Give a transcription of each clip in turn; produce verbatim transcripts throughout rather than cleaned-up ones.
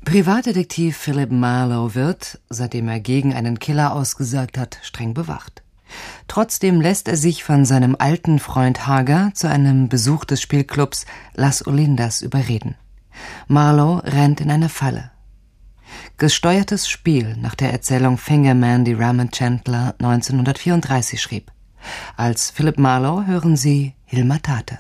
Privatdetektiv Philip Marlowe wird, seitdem er gegen einen Killer ausgesagt hat, streng bewacht. Trotzdem lässt er sich von seinem alten Freund Hager zu einem Besuch des Spielclubs Las Olindas überreden. Marlowe rennt in eine Falle. Gesteuertes Spiel nach der Erzählung Fingerman, die Raymond Chandler neunzehnhundertvierunddreißig schrieb. Als Philip Marlowe hören Sie Hilma Tate.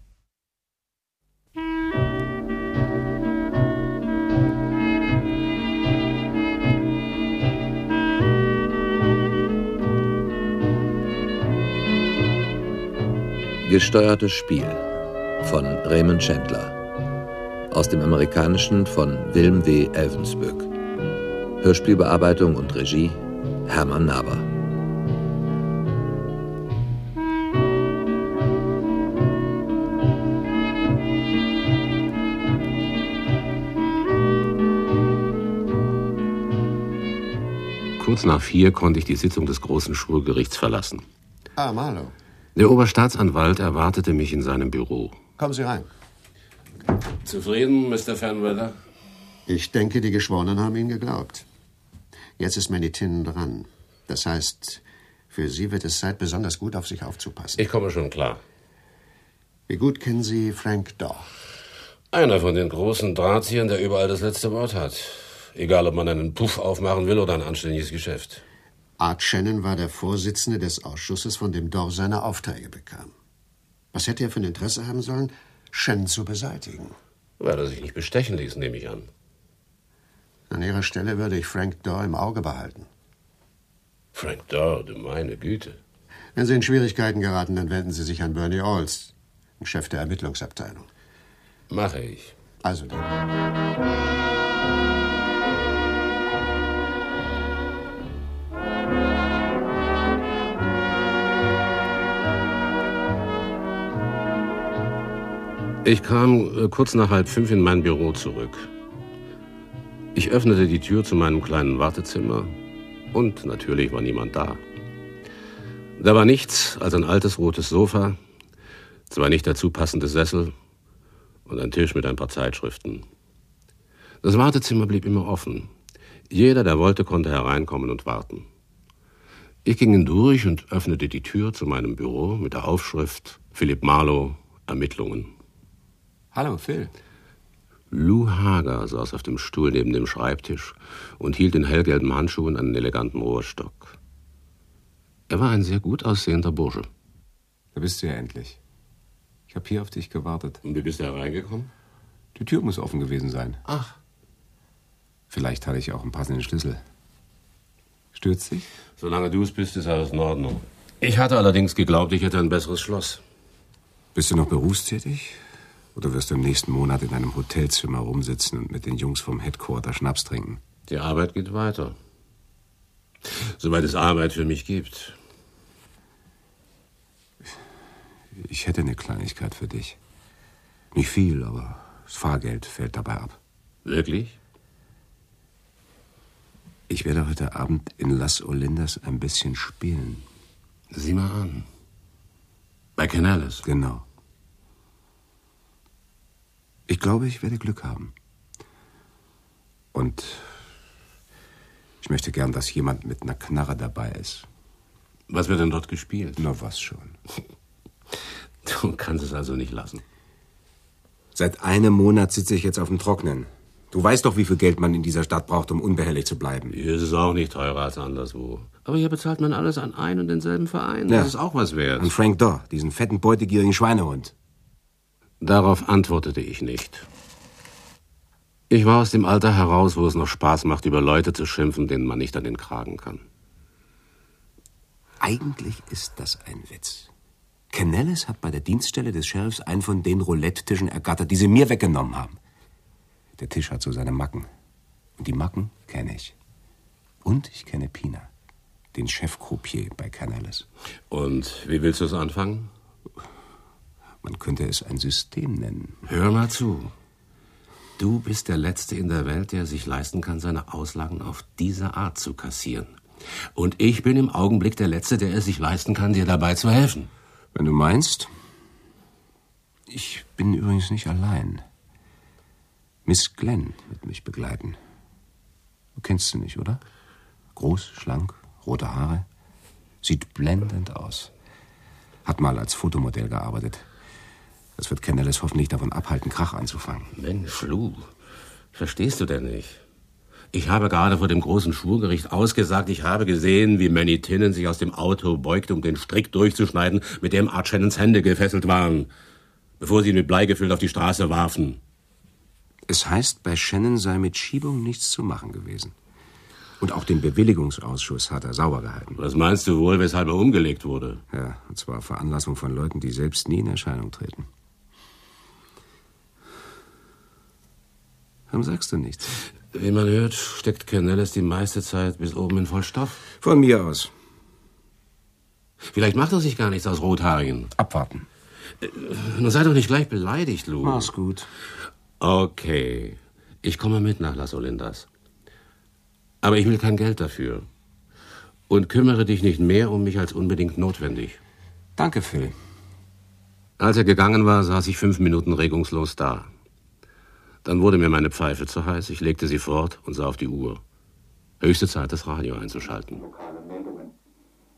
Gesteuertes Spiel von Raymond Chandler. Aus dem Amerikanischen von Wilm W. Elvensbøck. Hörspielbearbeitung und Regie Hermann Naber. Kurz nach vier konnte ich die Sitzung des Großen Schwurgerichts verlassen. Ah, Marlowe. Der Oberstaatsanwalt erwartete mich in seinem Büro. Kommen Sie rein. Zufrieden, Mister Fernweather? Ich denke, die Geschworenen haben Ihnen geglaubt. Jetzt ist Manny Tin dran. Das heißt, für Sie wird es Zeit, besonders gut auf sich aufzupassen. Ich komme schon klar. Wie gut kennen Sie Frank Daw? Einer von den großen Drahtziehern, der überall das letzte Wort hat. Egal, ob man einen Puff aufmachen will oder ein anständiges Geschäft. Art Shannon war der Vorsitzende des Ausschusses, von dem Daw seine Aufträge bekam. Was hätte er für ein Interesse haben sollen, Shannon zu beseitigen? Weil er sich nicht bestechen ließ, nehme ich an. An Ihrer Stelle würde ich Frank Daw im Auge behalten. Frank Daw, du meine Güte. Wenn Sie in Schwierigkeiten geraten, dann wenden Sie sich an Bernie Olds, den Chef der Ermittlungsabteilung. Mache ich. Also dann. Ich kam kurz nach halb fünf in mein Büro zurück. Ich öffnete die Tür zu meinem kleinen Wartezimmer und natürlich war niemand da. Da war nichts als ein altes rotes Sofa, zwei nicht dazu passende Sessel und ein Tisch mit ein paar Zeitschriften. Das Wartezimmer blieb immer offen. Jeder, der wollte, konnte hereinkommen und warten. Ich ging hindurch und öffnete die Tür zu meinem Büro mit der Aufschrift Philip Marlowe, Ermittlungen. Hallo, Phil. Lou Hager saß auf dem Stuhl neben dem Schreibtisch und hielt in hellgelben Handschuhen einen eleganten Rohrstock. Er war ein sehr gut aussehender Bursche. Da bist du ja endlich. Ich habe hier auf dich gewartet. Und wie bist du hereingekommen? Die Tür muss offen gewesen sein. Ach. Vielleicht hatte ich auch einen passenden Schlüssel. Stürzt dich? Solange du es bist, ist alles in Ordnung. Ich hatte allerdings geglaubt, ich hätte ein besseres Schloss. Bist du noch berufstätig? Oder wirst du im nächsten Monat in einem Hotelzimmer rumsitzen und mit den Jungs vom Headquarter Schnaps trinken? Die Arbeit geht weiter. Soweit es Arbeit für mich gibt. Ich hätte eine Kleinigkeit für dich. Nicht viel, aber das Fahrgeld fällt dabei ab. Wirklich? Ich werde heute Abend in Las Olindas ein bisschen spielen. Sieh mal an. Bei Canales? Genau. Ich glaube, ich werde Glück haben. Und ich möchte gern, dass jemand mit einer Knarre dabei ist. Was wird denn dort gespielt? Na, was schon. Du kannst es also nicht lassen. Seit einem Monat sitze ich jetzt auf dem Trocknen. Du weißt doch, wie viel Geld man in dieser Stadt braucht, um unbehelligt zu bleiben. Hier ist es auch nicht teurer als anderswo. Aber hier bezahlt man alles an ein und denselben Verein. Ja. Das ist auch was wert. Und Frank Daw, diesen fetten, beutegierigen Schweinehund. Darauf antwortete ich nicht. Ich war aus dem Alter heraus, wo es noch Spaß macht, über Leute zu schimpfen, denen man nicht an den Kragen kann. Eigentlich ist das ein Witz. Canales hat bei der Dienststelle des Sheriffs einen von den Roulette-Tischen ergattert, die sie mir weggenommen haben. Der Tisch hat so seine Macken. Und die Macken kenne ich. Und ich kenne Pina, den Chef-Croupier bei Canales. Und wie willst du es anfangen? Man könnte es ein System nennen. Hör mal zu. Du bist der Letzte in der Welt, der sich leisten kann, seine Auslagen auf diese Art zu kassieren. Und ich bin im Augenblick der Letzte, der es sich leisten kann, dir dabei zu helfen. Wenn du meinst. Ich bin übrigens nicht allein. Miss Glenn wird mich begleiten. Du kennst sie nicht, oder? Groß, schlank, rote Haare. Sieht blendend aus. Hat mal als Fotomodell gearbeitet. Das wird Canelles hoffentlich davon abhalten, Krach anzufangen. Mensch, Lou, verstehst du denn nicht? Ich habe gerade vor dem großen Schwurgericht ausgesagt, ich habe gesehen, wie Manny Tinnen sich aus dem Auto beugte, um den Strick durchzuschneiden, mit dem Art Shannons Hände gefesselt waren, bevor sie ihn mit Blei gefüllt auf die Straße warfen. Es heißt, bei Shannon sei mit Schiebung nichts zu machen gewesen. Und auch den Bewilligungsausschuss hat er sauber gehalten. Was meinst du wohl, weshalb er umgelegt wurde? Ja, und zwar auf Veranlassung von Leuten, die selbst nie in Erscheinung treten. Warum sagst du nichts? Wie man hört, steckt Canelles die meiste Zeit bis oben in Vollstoff. Von mir aus. Vielleicht macht er sich gar nichts aus Rothaarigen. Abwarten. Äh, nun sei doch nicht gleich beleidigt, Lou. Mach's gut. Okay, ich komme mit nach Las Olindas. Aber ich will kein Geld dafür. Und kümmere dich nicht mehr um mich als unbedingt notwendig. Danke, Phil. Als er gegangen war, saß ich fünf Minuten regungslos da. Dann wurde mir meine Pfeife zu heiß, ich legte sie fort und sah auf die Uhr. Höchste Zeit, das Radio einzuschalten.